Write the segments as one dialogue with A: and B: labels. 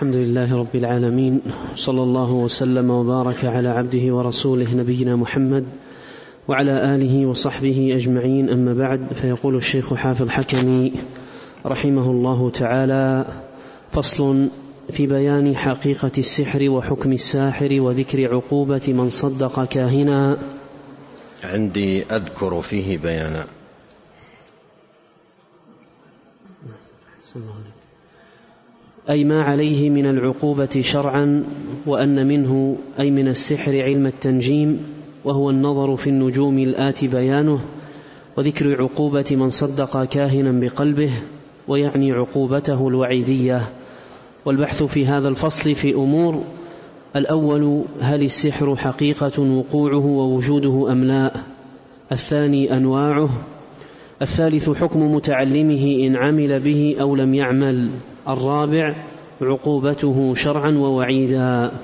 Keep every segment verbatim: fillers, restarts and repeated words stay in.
A: الحمد لله رب العالمين، صلى الله وسلم وبارك على عبده ورسوله نبينا محمد وعلى آله وصحبه أجمعين، أما بعد. فيقول الشيخ حافظ حكمي رحمه الله تعالى: فصل في بيان حقيقة السحر وحكم الساحر وذكر عقوبة من صدق كاهنا.
B: عندي أذكر فيه بيانا.
A: أي ما عليه من العقوبة شرعا، وأن منه أي من السحر علم التنجيم، وهو النظر في النجوم الآتي بيانه، وذكر عقوبة من صدق كاهنا بقلبه، ويعني عقوبته الوعيدية. والبحث في هذا الفصل في أمور: الأول، هل السحر حقيقة وقوعه ووجوده أم لا؟ الثاني، أنواعه. الثالث، حكم متعلمه إن عمل به أو لم يعمل. الرابع، عقوبته شرعا ووعيدا.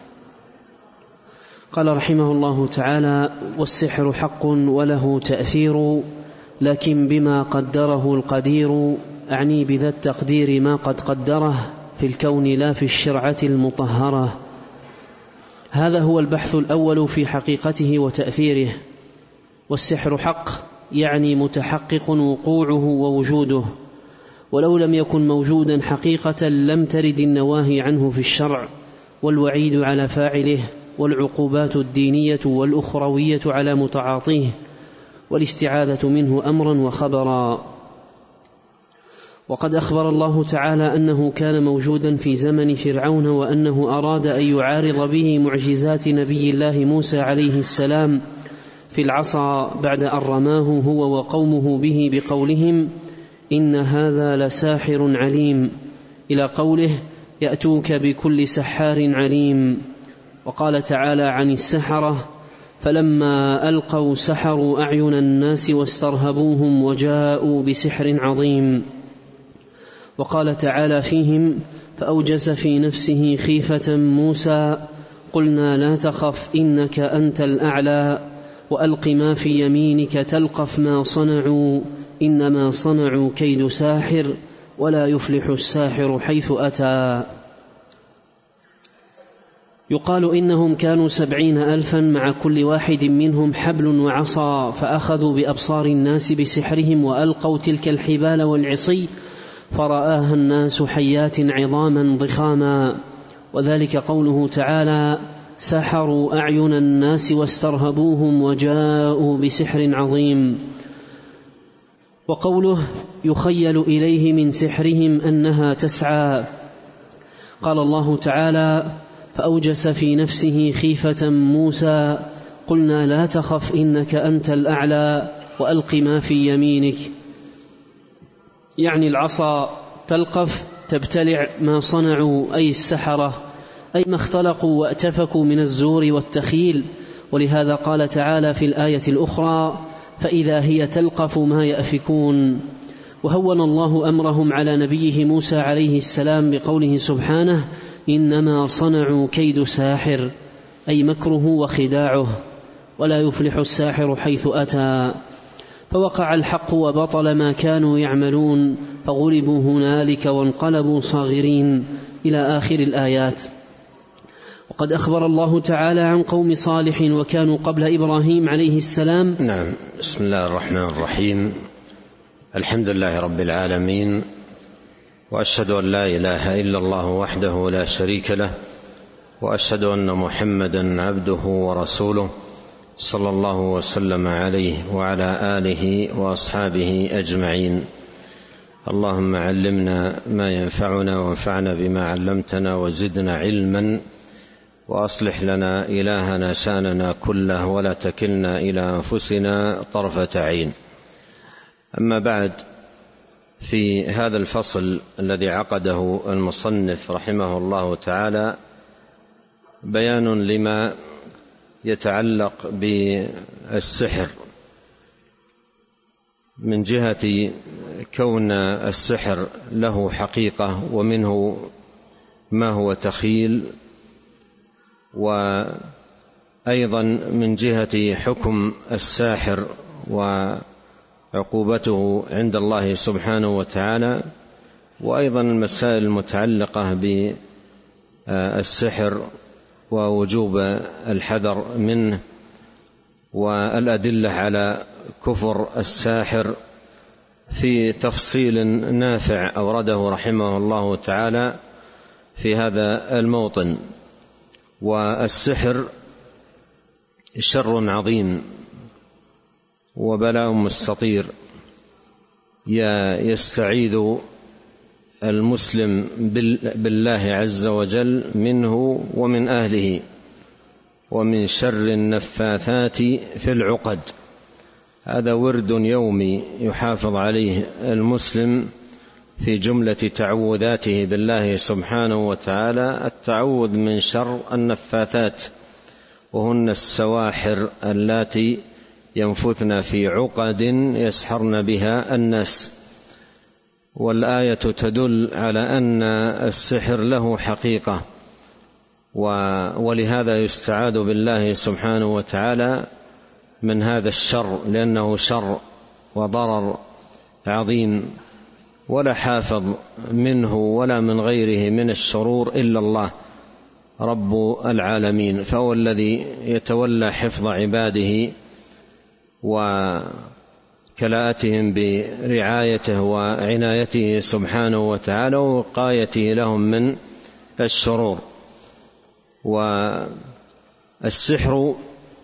A: قال رحمه الله تعالى: والسحر حق وله تأثير، لكن بما قدره القدير، أعني بذا التقدير ما قد قدره في الكون لا في الشرعة المطهرة. هذا هو البحث الأول في حقيقته وتأثيره. والسحر حق يعني متحقق وقوعه ووجوده، ولو لم يكن موجودا حقيقة لم ترد النواهي عنه في الشرع، والوعيد على فاعله، والعقوبات الدينية والأخروية على متعاطيه، والاستعاذة منه أمرا وخبرا. وقد أخبر الله تعالى أنه كان موجودا في زمن فرعون، وأنه أراد أن يعارض به معجزات نبي الله موسى عليه السلام في العصا بعد أن رماه هو وقومه به بقولهم: إن هذا لساحر عليم، إلى قوله: يأتوك بكل سحار عليم. وقال تعالى عن السحرة: فلما ألقوا سحروا أعين الناس واسترهبوهم وجاءوا بسحر عظيم. وقال تعالى فيهم: فأوجس في نفسه خيفة موسى قلنا لا تخف إنك أنت الأعلى وألق ما في يمينك تلقف ما صنعوا إنما صنعوا كيد ساحر ولا يفلح الساحر حيث أتى. يقال إنهم كانوا سبعين ألفا، مع كل واحد منهم حبل وعصا، فأخذوا بأبصار الناس بسحرهم وألقوا تلك الحبال والعصي، فرآها الناس حيات عظاما ضخاما. وذلك قوله تعالى: سحروا أعين الناس واسترهبوهم وجاءوا بسحر عظيم. وقوله: يخيل إليه من سحرهم أنها تسعى. قال الله تعالى: فأوجس في نفسه خيفة موسى قلنا لا تخف إنك أنت الأعلى وألق ما في يمينك، يعني العصا تلقف تبتلع ما صنعوا، أي السحرة، أي ما اختلقوا واتفكوا من الزور والتخيل. ولهذا قال تعالى في الآية الأخرى: فإذا هي تلقف ما يأفكون. وهون الله أمرهم على نبيه موسى عليه السلام بقوله سبحانه: إنما صنعوا كيد ساحر، أي مكره وخداعه، ولا يفلح الساحر حيث أتى. فوقع الحق وبطل ما كانوا يعملون، فغلبوا هنالك وانقلبوا صاغرين، إلى آخر الآيات. وقد أخبر الله تعالى عن قوم صالح وكانوا قبل إبراهيم عليه السلام.
B: نعم. بسم الله الرحمن الرحيم. الحمد لله رب العالمين، وأشهد أن لا إله إلا الله وحده لا شريك له، وأشهد أن محمدا عبده ورسوله، صلى الله وسلم عليه وعلى آله وأصحابه أجمعين. اللهم علمنا ما ينفعنا وانفعنا بما علمتنا وزدنا علما، وأصلح لنا إلهنا شأننا كله ولا تكلنا إلى أنفسنا طرفة عين. أما بعد، في هذا الفصل الذي عقده المصنف رحمه الله تعالى بيان لما يتعلق بالسحر، من جهة كون السحر له حقيقة ومنه ما هو تخيل، وأيضا من جهة حكم الساحر وعقوبته عند الله سبحانه وتعالى، وأيضا المسائل المتعلقة السحر ووجوب الحذر منه، والأدلة على كفر الساحر في تفصيل نافع أورده رحمه الله تعالى في هذا الموطن. والسحر شر عظيم وبلاء مستطير يستعيذ المسلم بالله عز وجل منه ومن أهله ومن شر النفاثات في العقد. هذا ورد يومي يحافظ عليه المسلم في جملة تعوذاته بالله سبحانه وتعالى، التعوذ من شر النفاثات، وهن السواحر اللاتي ينفثن في عقد يسحرن بها الناس. والآية تدل على أن السحر له حقيقة، ولهذا يستعاذ بالله سبحانه وتعالى من هذا الشر، لأنه شر وضرر عظيم، ولا حافظ منه ولا من غيره من الشرور إلا الله رب العالمين، فهو الذي يتولى حفظ عباده وكلاءتهم برعايته وعنايته سبحانه وتعالى ووقايته لهم من الشرور. والسحر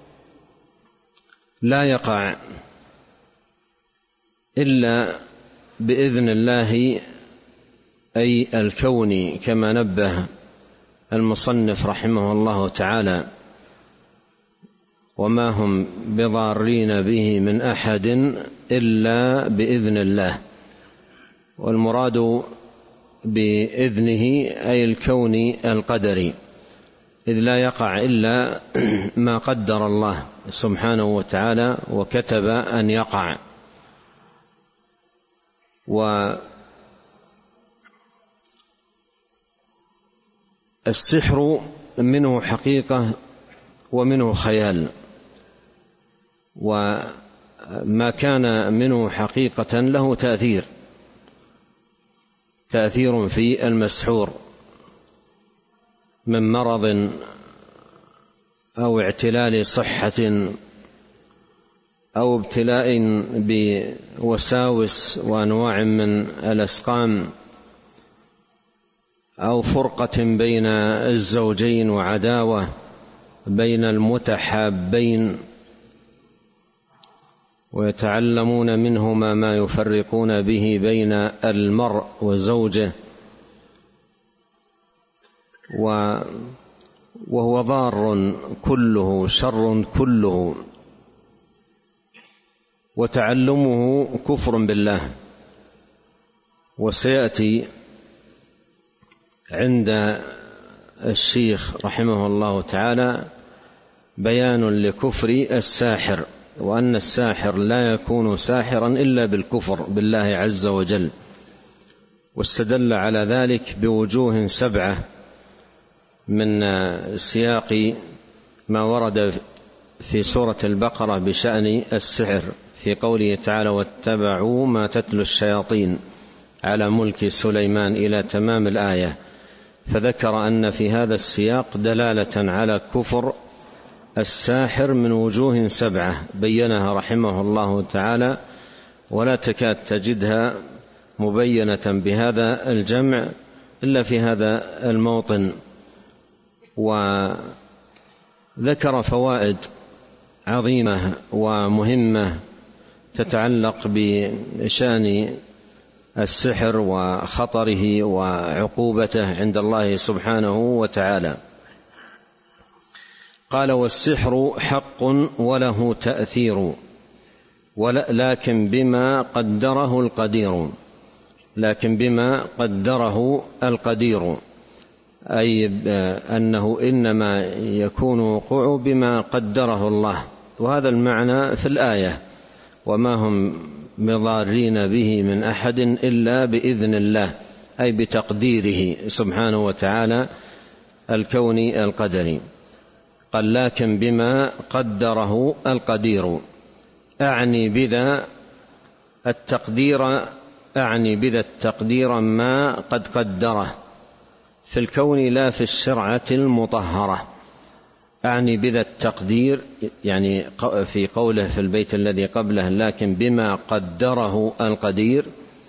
B: لا يقع إلا بإذن الله أي الكوني، كما نبه المصنف رحمه الله تعالى: وما هم بضارين به من أحد إلا بإذن الله. والمراد بإذنه أي الكوني القدري، إذ لا يقع إلا ما قدر الله سبحانه وتعالى وكتب أن يقع. والسحر منه حقيقة ومنه خيال، وما كان منه حقيقة له تأثير تأثير في المسحور من مرض أو اعتلال صحة أو ابتلاء بوساوس وأنواع من الأسقام أو فرقة بين الزوجين وعداوة بين المتحابين، ويتعلمون منهما ما يفرقون به بين المرء وزوجه، وهو ضار كله شر كله، وتعلمه كفر بالله. وسيأتي عند الشيخ رحمه الله تعالى بيان لكفر الساحر، وأن الساحر لا يكون ساحرا إلا بالكفر بالله عز وجل. واستدل على ذلك بوجوه سبعة من سياق ما ورد في سورة البقرة بشأن السحر، في قوله تعالى: واتبعوا ما تتلو الشياطين على ملك سليمان إلى تمام الآية. فذكر أن في هذا السياق دلالة على كفر الساحر من وجوه سبعة بينها رحمه الله تعالى، ولا تكاد تجدها مبينة بهذا الجمع إلا في هذا الموطن. وذكر فوائد عظيمة ومهمة تتعلق بشأن السحر وخطره وعقوبته عند الله سبحانه وتعالى. قال: والسحر حق وله تأثير، لكن بما قدره القدير لكن بما قدره القدير أي أنه إنما يكون وقوع بما قدره الله. وهذا المعنى في الآية: وما هم بضارين به من أحد إلا بإذن الله، أي بتقديره سبحانه وتعالى الكوني القدري. قال: لكن بما قدره القدير، أعني بذا التقدير أعني بذا التقدير ما قد قدره، في الكون لا في الشرعة المطهرة. أعني بذا التقدير يعني في قوله في البيت الذي قبله لكن بما قدره القدير،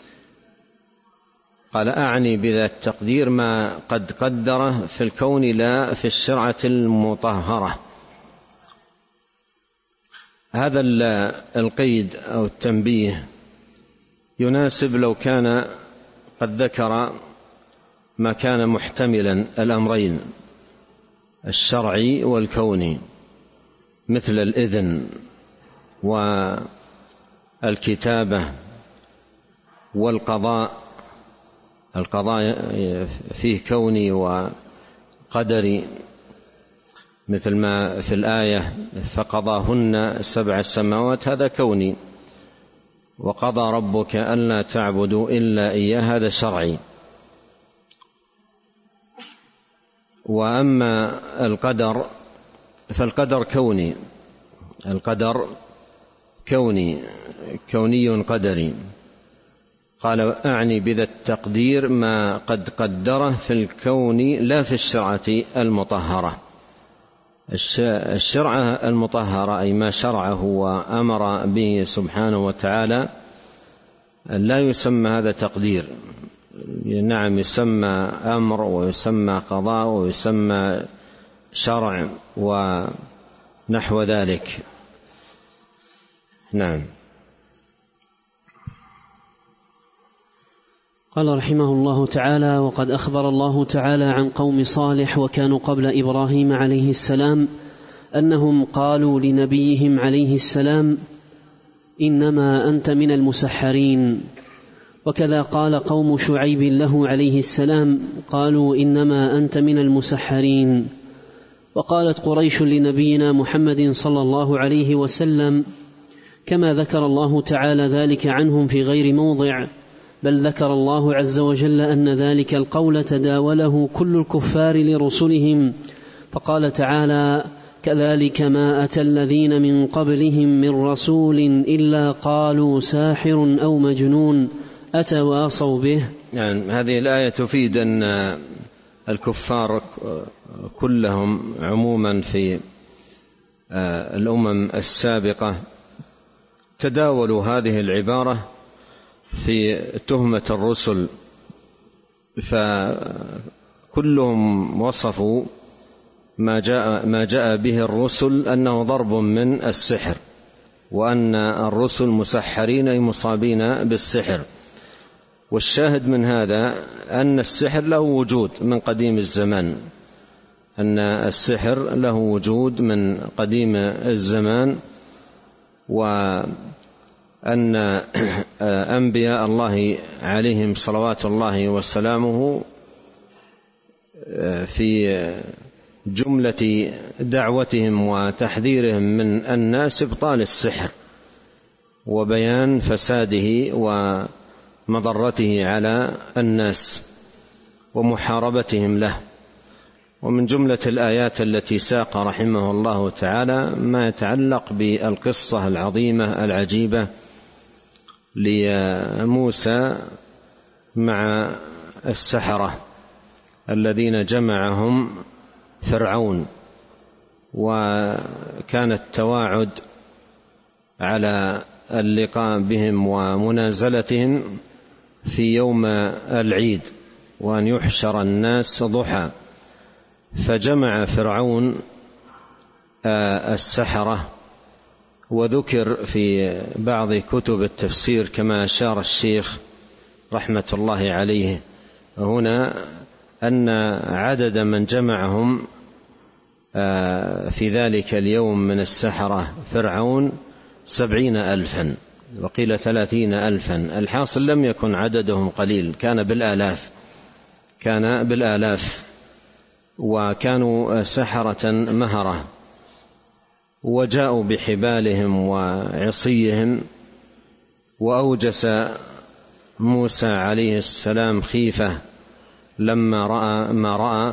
B: قال أعني بذا التقدير ما قد قدره في الكون لا في الشرعة المطهرة. هذا القيد أو التنبيه يناسب لو كان قد ذكر ما كان محتملا الأمرين الشرعي والكوني، مثل الإذن والكتابة والقضاء. القضاء فيه كوني وقدري، مثل ما في الآية فقضاهن سبع سماوات، هذا كوني. وقضى ربك ألا تعبدوا إلا إياه، هذا شرعي. وأما القدر فالقدر كوني، القدر كوني كوني قدري. قال أعني بذا التقدير ما قد قدره في الكون لا في الشرعة المطهرة. الشرعة المطهرة أي ما شرعه وأمر به سبحانه وتعالى لا يسمى هذا تقدير. نعم، يسمى أمر ويسمى قضاء ويسمى شرع ونحو ذلك. نعم.
A: قال رحمه الله تعالى: وقد أخبر الله تعالى عن قوم صالح وكانوا قبل إبراهيم عليه السلام أنهم قالوا لنبيهم عليه السلام: إنما أنت من المسحرين. وكذا قال قوم شعيب له عليه السلام: قالوا إنما أنت من المسحرين. وقالت قريش لنبينا محمد صلى الله عليه وسلم كما ذكر الله تعالى ذلك عنهم في غير موضع، بل ذكر الله عز وجل أن ذلك القول تداوله كل الكفار لرسلهم، فقال تعالى: كذلك ما أتى الذين من قبلهم من رسول إلا قالوا ساحر أو مجنون أتواصوا به.
B: يعني هذه الآية تفيد أن الكفار كلهم عموما في الأمم السابقة تداولوا هذه العبارة في تهمة الرسل، فكلهم وصفوا ما جاء, ما جاء به الرسل أنه ضرب من السحر، وأن الرسل مسحرين أي مصابين بالسحر. والشاهد من هذا أن السحر له وجود من قديم الزمان، أن السحر له وجود من قديم الزمان، وأن أنبياء الله عليهم صلوات الله وسلامه في جملة دعوتهم وتحذيرهم من الناس إبطال السحر وبيان فساده ومضرته على الناس ومحاربتهم له. ومن جملة الآيات التي ساق رحمه الله تعالى ما يتعلق بالقصة العظيمة العجيبة لموسى مع السحرة الذين جمعهم فرعون، وكان التواعد على اللقاء بهم ومنازلتهم في يوم العيد، وأن يحشر الناس ضحى. فجمع فرعون السحرة، وذكر في بعض كتب التفسير كما أشار الشيخ رحمة الله عليه هنا أن عدد من جمعهم في ذلك اليوم من السحرة فرعون سبعين ألفا، وقيل ثلاثين ألفا. الحاصل لم يكن عددهم قليل، كان بالآلاف كان بالآلاف وكانوا سحرة مهرة، وجاءوا بحبالهم وعصيهم. وأوجس موسى عليه السلام خيفة لما رأى ما رأى،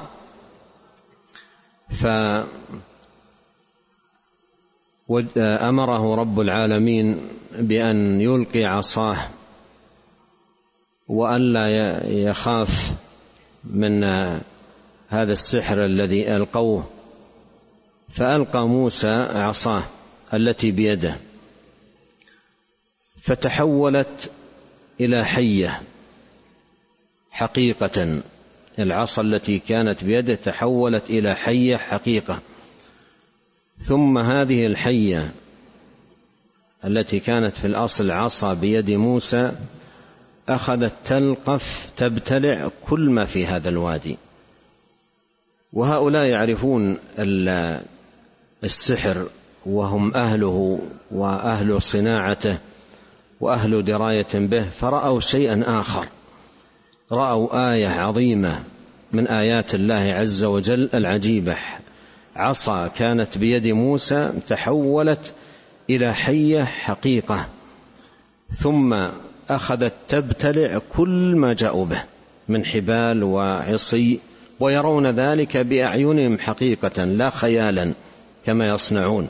B: فأمره رب العالمين بأن يلقي عصاه وألا يخاف من هذا السحر الذي ألقوه، فألقى موسى عصاه التي بيده فتحولت إلى حية حقيقة. العصا التي كانت بيده تحولت إلى حية حقيقة. ثم هذه الحية التي كانت في الأصل عصا بيد موسى أخذت تلقف تبتلع كل ما في هذا الوادي. وهؤلاء يعرفون السحر وهم أهله وأهل صناعته وأهل دراية به، فرأوا شيئا آخر، رأوا آية عظيمة من آيات الله عز وجل العجيبة. عصا كانت بيد موسى تحولت إلى حية حقيقة، ثم أخذت تبتلع كل ما جاءوا به من حبال وعصي، ويرون ذلك بأعينهم حقيقة لا خيالا كما يصنعون.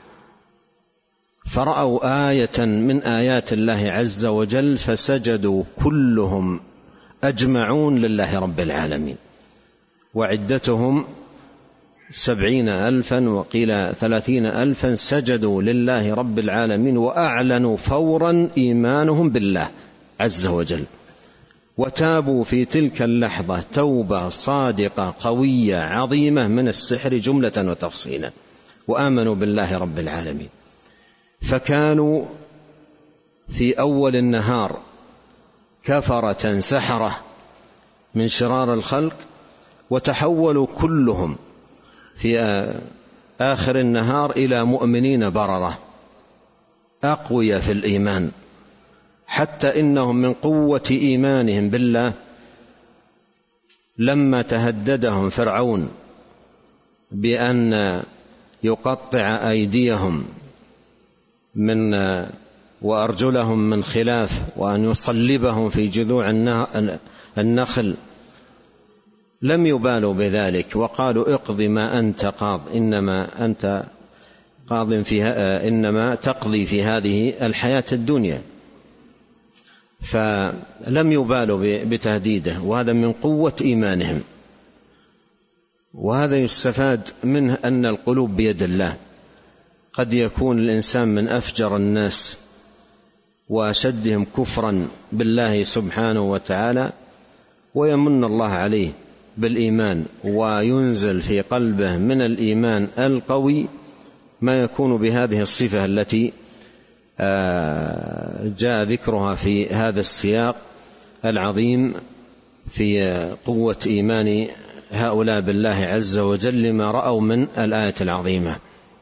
B: فرأوا آية من آيات الله عز وجل فسجدوا كلهم أجمعون لله رب العالمين، وعدتهم سبعين ألفا وقيل ثلاثين ألفا سجدوا لله رب العالمين، وأعلنوا فورا إيمانهم بالله عز وجل، وتابوا في تلك اللحظة توبة صادقة قوية عظيمة من السحر جملة وتفصيلا، وآمنوا بالله رب العالمين. فكانوا في أول النهار كفرة سحرة من شرار الخلق، وتحولوا كلهم في آخر النهار إلى مؤمنين بررة أقوياء في الإيمان، حتى إنهم من قوة إيمانهم بالله لما تهددهم فرعون بأن يقطع أيديهم من وأرجلهم من خلاف وأن يصلبهم في جذوع النخل، لم يبالوا بذلك وقالوا اقض ما أنت قاض، إنما أنت قاض فيها، إنما تقضي في هذه الحياة الدنيا. فلم يبالوا بتهديده، وهذا من قوة إيمانهم. وهذا يستفاد منه أن القلوب بيد الله. قد يكون الإنسان من أفجر الناس وأشدهم كفرا بالله سبحانه وتعالى، ويمن الله عليه بالإيمان، وينزل في قلبه من الإيمان القوي ما يكون بهذه الصفة التي جاء ذكرها في هذا السياق العظيم في قوة إيمان هؤلاء بالله عز وجل لما رأوا من الآية العظيمة.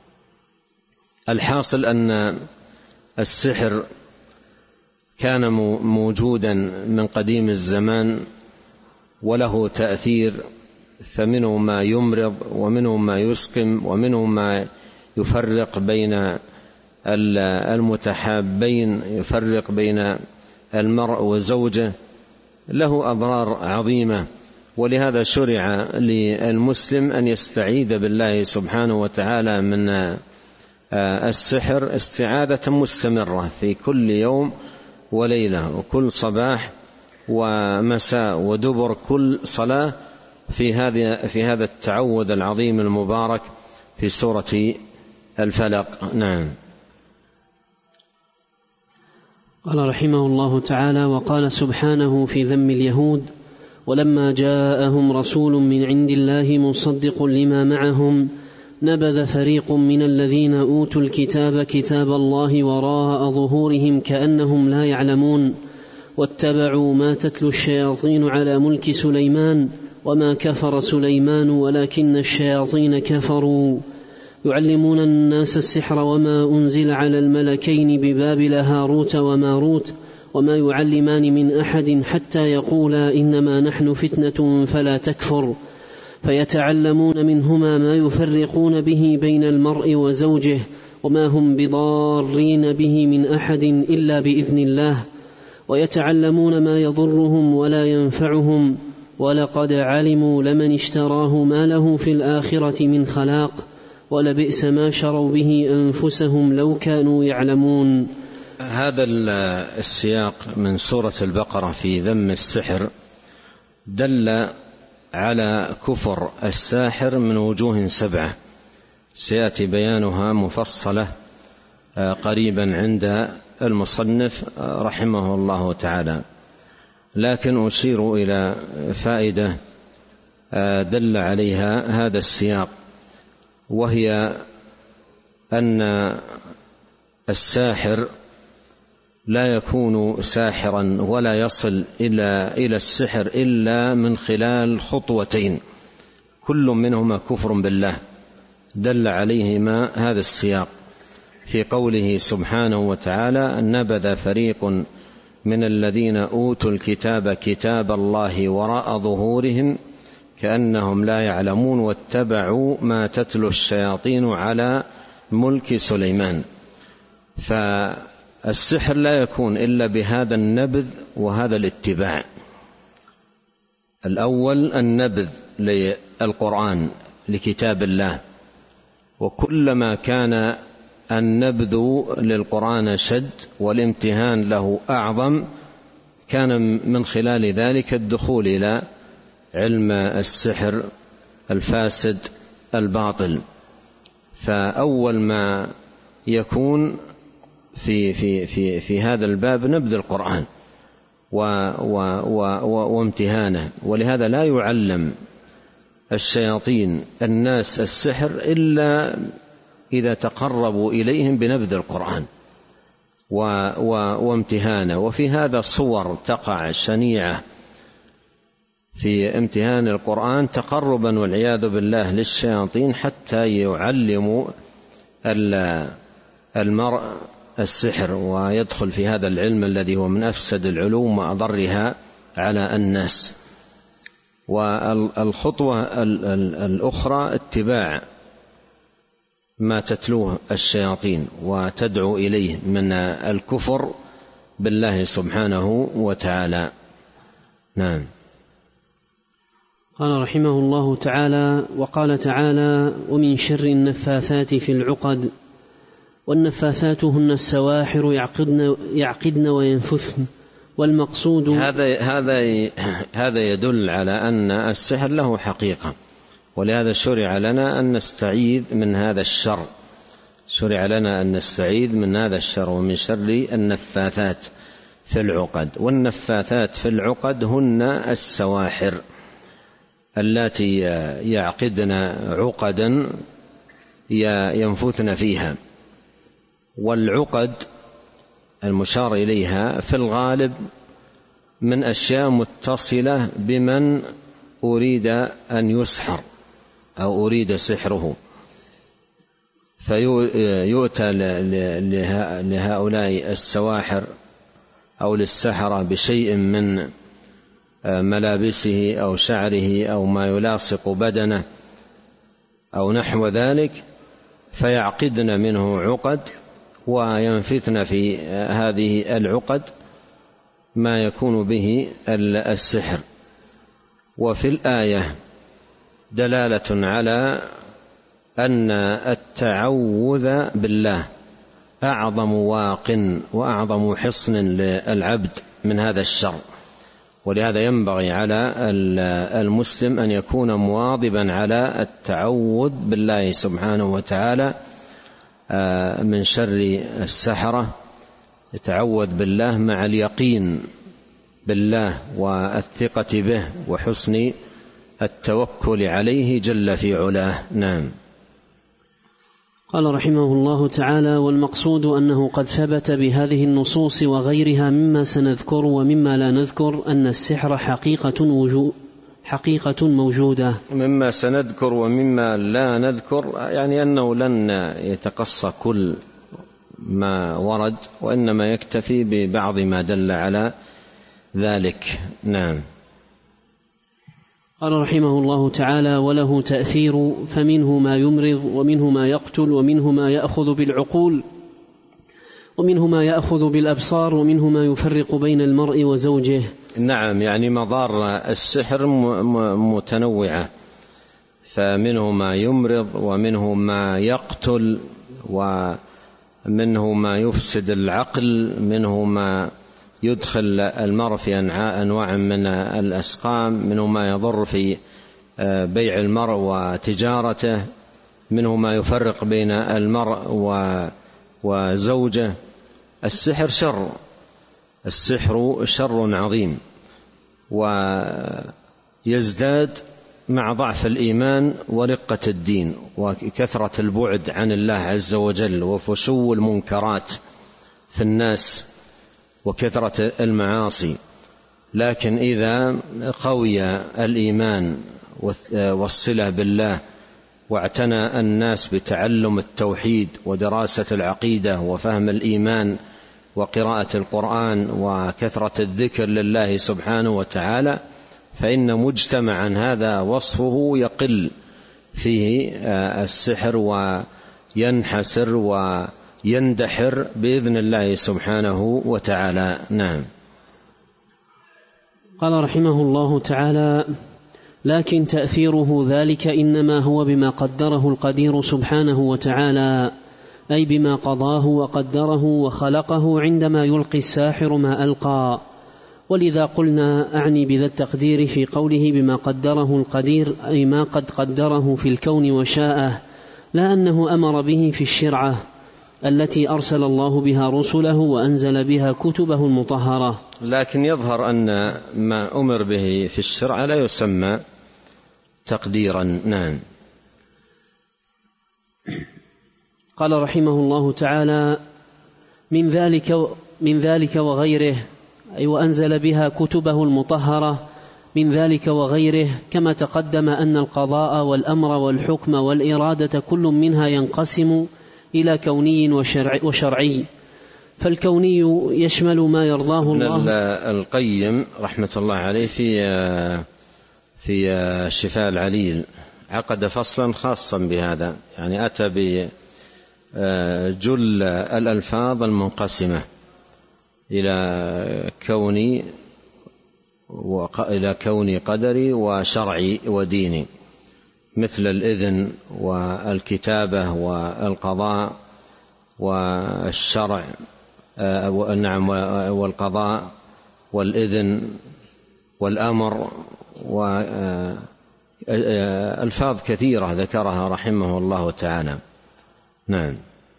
B: الحاصل أن السحر كان موجودا من قديم الزمان وله تأثير، فمنه ما يمرض ومنه ما يسقم ومنه ما يفرق بين المتحابين، يفرق بين المرء وزوجه، له أضرار عظيمة. ولهذا شرع للمسلم أن يستعيذ بالله سبحانه وتعالى من السحر استعاذة مستمرة في كل يوم وليلة، وكل صباح ومساء ودبر كل صلاة، في هذا في هذا التعوذ العظيم المبارك في سورة الفلق. نعم.
A: قال رحمه الله تعالى: وقال سبحانه في ذم اليهود: ولما جاءهم رسول من عند الله مصدق لما معهم نبذ فريق من الذين أوتوا الكتاب كتاب الله وراء ظهورهم كأنهم لا يعلمون واتبعوا ما تتلو الشياطين على ملك سليمان وما كفر سليمان ولكن الشياطين كفروا يعلمون الناس السحر وما أنزل على الملكين ببابل هاروت وماروت وما يعلمان من أحد حتى يقولا إنما نحن فتنة فلا تكفر فيتعلمون منهما ما يفرقون به بين المرء وزوجه وما هم بضارين به من أحد إلا بإذن الله ويتعلمون ما يضرهم ولا ينفعهم ولقد علموا لمن اشتراه ما له في الآخرة من خلاق ولبئس ما شروا به أنفسهم لو كانوا يعلمون.
B: هذا السياق من سورة البقرة في ذم السحر دل على كفر الساحر من وجوه سبعة سيأتي بيانها مفصلة قريبا عند المصنف رحمه الله تعالى، لكن أشير إلى فائدة دل عليها هذا السياق، وهي أن الساحر لا يكون ساحرا ولا يصل إلى إلى السحر إلا من خلال خطوتين كل منهما كفر بالله، دل عليهما هذا السياق في قوله سبحانه وتعالى: نبذ فريق من الذين أوتوا الكتاب كتاب الله وراء ظهورهم كأنهم لا يعلمون واتبعوا ما تتلو الشياطين على ملك سليمان. فالسحر لا يكون إلا بهذا النبذ وهذا الاتباع. الأول النبذ للقرآن لكتاب الله، وكلما كان النبذ للقرآن شد والامتهان له أعظم كان من خلال ذلك الدخول إلى علم السحر الفاسد الباطل. فأول ما يكون في في في في هذا الباب نبذ القرآن و و و وامتهانه، ولهذا لا يعلم الشياطين الناس السحر إلا إذا تقربوا إليهم بنبذ القرآن و و وامتهانه. وفي هذا صور تقع شنيعة في امتهان القرآن تقربا والعياذ بالله للشياطين حتى يعلموا المرء السحر ويدخل في هذا العلم الذي هو من أفسد العلوم وأضرها على الناس. والخطوة الأخرى اتباع ما تتلوه الشياطين وتدعو إليه من الكفر بالله سبحانه وتعالى. نعم.
A: قال رحمه الله تعالى: وقال تعالى: ومن شر النفاثات في العقد، والنفاثات هن السواحر يعقدن, يعقدن وينفثن. والمقصود
B: هذا هذا هذا يدل على أن السحر له حقيقة، ولهذا شرع لنا أن نستعيذ من هذا الشر، شرع لنا أن نستعيذ من هذا الشر ومن شر النفاثات في العقد. والنفاثات في العقد هن السواحر اللاتي يعقدن عقدا ينفثن فيها. والعقد المشار إليها في الغالب من أشياء متصلة بمن أريد أن يسحر أو أريد سحره، فيؤتى لهؤلاء السواحر أو للسحرة بشيء من ملابسه أو شعره أو ما يلاصق بدنه أو نحو ذلك، فيعقدن منه عقد وينفثن في هذه العقد ما يكون به السحر. وفي الآية دلالة على أن التعوذ بالله أعظم واق وأعظم حصن للعبد من هذا الشر، ولهذا ينبغي على المسلم أن يكون مواظبا على التعوذ بالله سبحانه وتعالى من شر السحرة، يتعوذ بالله مع اليقين بالله والثقة به وحسن التوكل عليه جل في علاه. نعم.
A: قال رحمه الله تعالى: والمقصود أنه قد ثبت بهذه النصوص وغيرها مما سنذكر ومما لا نذكر أن السحر حقيقة وجو حقيقة موجودة.
B: مما سنذكر ومما لا نذكر يعني أنه لن يتقصى كل ما ورد، وإنما يكتفي ببعض ما دل على ذلك. نعم.
A: قال رحمه الله تعالى: وله تأثير، فمنه ما يمرض ومنه ما يقتل ومنه ما يأخذ بالعقول ومنه ما يأخذ بالأبصار ومنه ما يفرق بين المرء وزوجه.
B: نعم، يعني مضار السحر متنوعة، فمنه ما يمرض ومنه ما يقتل ومنه ما يفسد العقل، منه ما يدخل المرء في أنواع من الأسقام، منه ما يضر في بيع المرء وتجارته، منه ما يفرق بين المرء وزوجه. السحر شر، السحر شر عظيم، ويزداد مع ضعف الإيمان ورقة الدين وكثرة البعد عن الله عز وجل وفشو المنكرات في الناس وكثرة المعاصي. لكن إذا قوي الإيمان والصلة بالله واعتنى الناس بتعلم التوحيد ودراسة العقيدة وفهم الإيمان وقراءة القرآن وكثرة الذكر لله سبحانه وتعالى، فإن مجتمعا هذا وصفه يقل فيه السحر وينحسر ويندحر بإذن الله سبحانه وتعالى. نعم.
A: قال رحمه الله تعالى: لكن تأثيره ذلك إنما هو بما قدره القدير سبحانه وتعالى، أي بما قضاه وقدره وخلقه عندما يلقي الساحر ما ألقى. ولذا قلنا أعني بذا التقدير في قوله بما قدره القدير، أي ما قد قدره في الكون وشاءه، لا أنه أمر به في الشرعة التي أرسل الله بها رسله وأنزل بها كتبه المطهرة.
B: لكن يظهر أن ما أمر به في الشرع لا يسمى تقديرا. نعم.
A: قال رحمه الله تعالى: من ذلك من ذلك وغيره، أي وأنزل بها كتبه المطهرة، من ذلك وغيره كما تقدم أن القضاء والأمر والحكم والإرادة كل منها ينقسم إلى كوني وشرعي، فالكوني يشمل ما يرضاه الله.
B: القيم رحمة الله عليه في في شفاء العليل عقد فصلا خاصا بهذا، يعني أتى بجل الألفاظ المنقسمة إلى كوني وإلى كوني قدري وشرعي وديني، مثل الإذن والكتابة والقضاء والشرع، نعم، والقضاء والإذن والأمر، وألفاظ كثيرة ذكرها رحمه الله تعالى. نعم.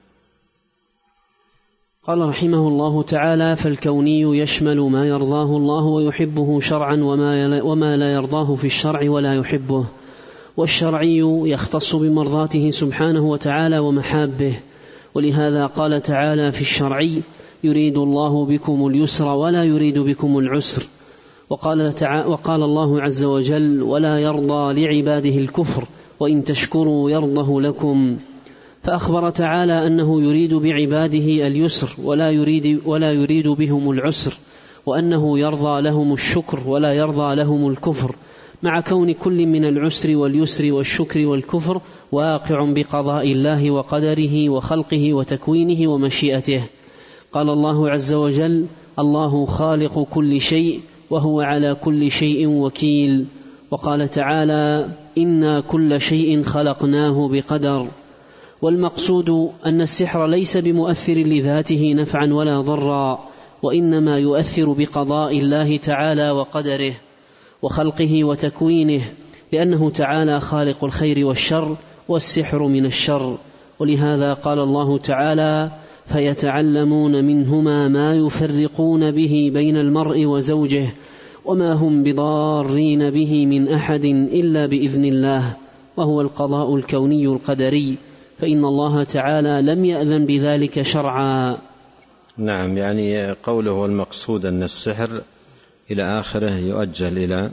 A: قال رحمه الله تعالى: فالكوني يشمل ما يرضاه الله ويحبه شرعا وما لا يرضاه في الشرع ولا يحبه، والشرعي يختص بمرضاته سبحانه وتعالى ومحابه. ولهذا قال تعالى في الشرعي: يريد الله بكم اليسر ولا يريد بكم العسر. وقال, وقال الله عز وجل: ولا يرضى لعباده الكفر وإن تشكروا يرضه لكم. فأخبر تعالى أنه يريد بعباده اليسر ولا يريد, ولا يريد بهم العسر، وأنه يرضى لهم الشكر ولا يرضى لهم الكفر، مع كون كل من العسر واليسر والشكر والكفر واقع بقضاء الله وقدره وخلقه وتكوينه ومشيئته. قال الله عز وجل: الله خالق كل شيء وهو على كل شيء وكيل. وقال تعالى: إنا كل شيء خلقناه بقدر. والمقصود أن السحر ليس بمؤثر لذاته نفعا ولا ضرا، وإنما يؤثر بقضاء الله تعالى وقدره وخلقه وتكوينه، لأنه تعالى خالق الخير والشر، والسحر من الشر. ولهذا قال الله تعالى: فيتعلمون منهما ما يفرقون به بين المرء وزوجه وما هم بضارين به من أحد إلا بإذن الله، وهو القضاء الكوني القدري، فإن الله تعالى لم يأذن بذلك شرعا.
B: نعم، يعني قوله المقصود أن السحر إلى آخره يؤجل إلى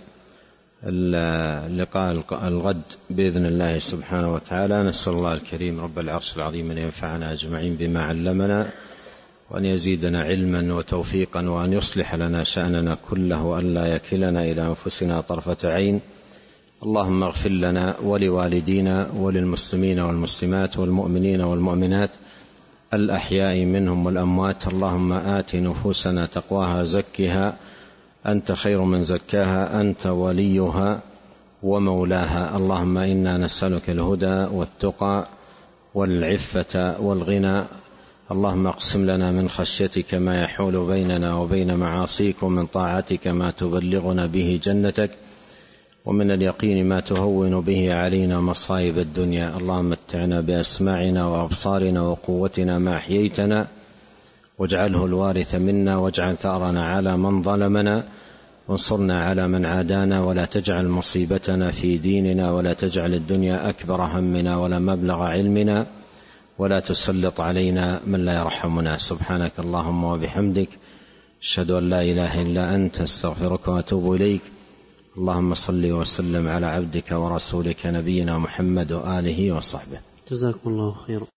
B: اللقاء الغد بإذن الله سبحانه وتعالى. نسأل الله الكريم رب العرش العظيم أن ينفعنا أجمعين بما علمنا، وأن يزيدنا علما وتوفيقا، وأن يصلح لنا شأننا كله، وأن لا يكلنا إلى أنفسنا طرفة عين. اللهم اغفر لنا ولوالدينا وللمسلمين والمسلمات والمؤمنين والمؤمنات الأحياء منهم والأموات. اللهم آت نفوسنا تقواها زكها أنت خير من زكاها، أنت وليها ومولاها. اللهم إنا نسألك الهدى والتقى والعفة والغنى. اللهم اقسم لنا من خشيتك ما يحول بيننا وبين معاصيك، ومن طاعتك ما تبلغنا به جنتك، ومن اليقين ما تهون به علينا مصائب الدنيا. اللهم متعنا بأسماعنا وأبصارنا وقوتنا ما أحييتنا، واجعله الوارث منا، واجعل ثأرنا على من ظلمنا، وانصرنا على من عادانا، ولا تجعل مصيبتنا في ديننا، ولا تجعل الدنيا أكبر همنا ولا مبلغ علمنا، ولا تسلط علينا من لا يرحمنا. سبحانك اللهم وبحمدك، أشهد أن لا إله إلا أنت، أستغفرك وأتوب إليك. اللهم صل وسلم على عبدك ورسولك نبينا محمد وآله وصحبه.
A: جزاكم الله خيرا.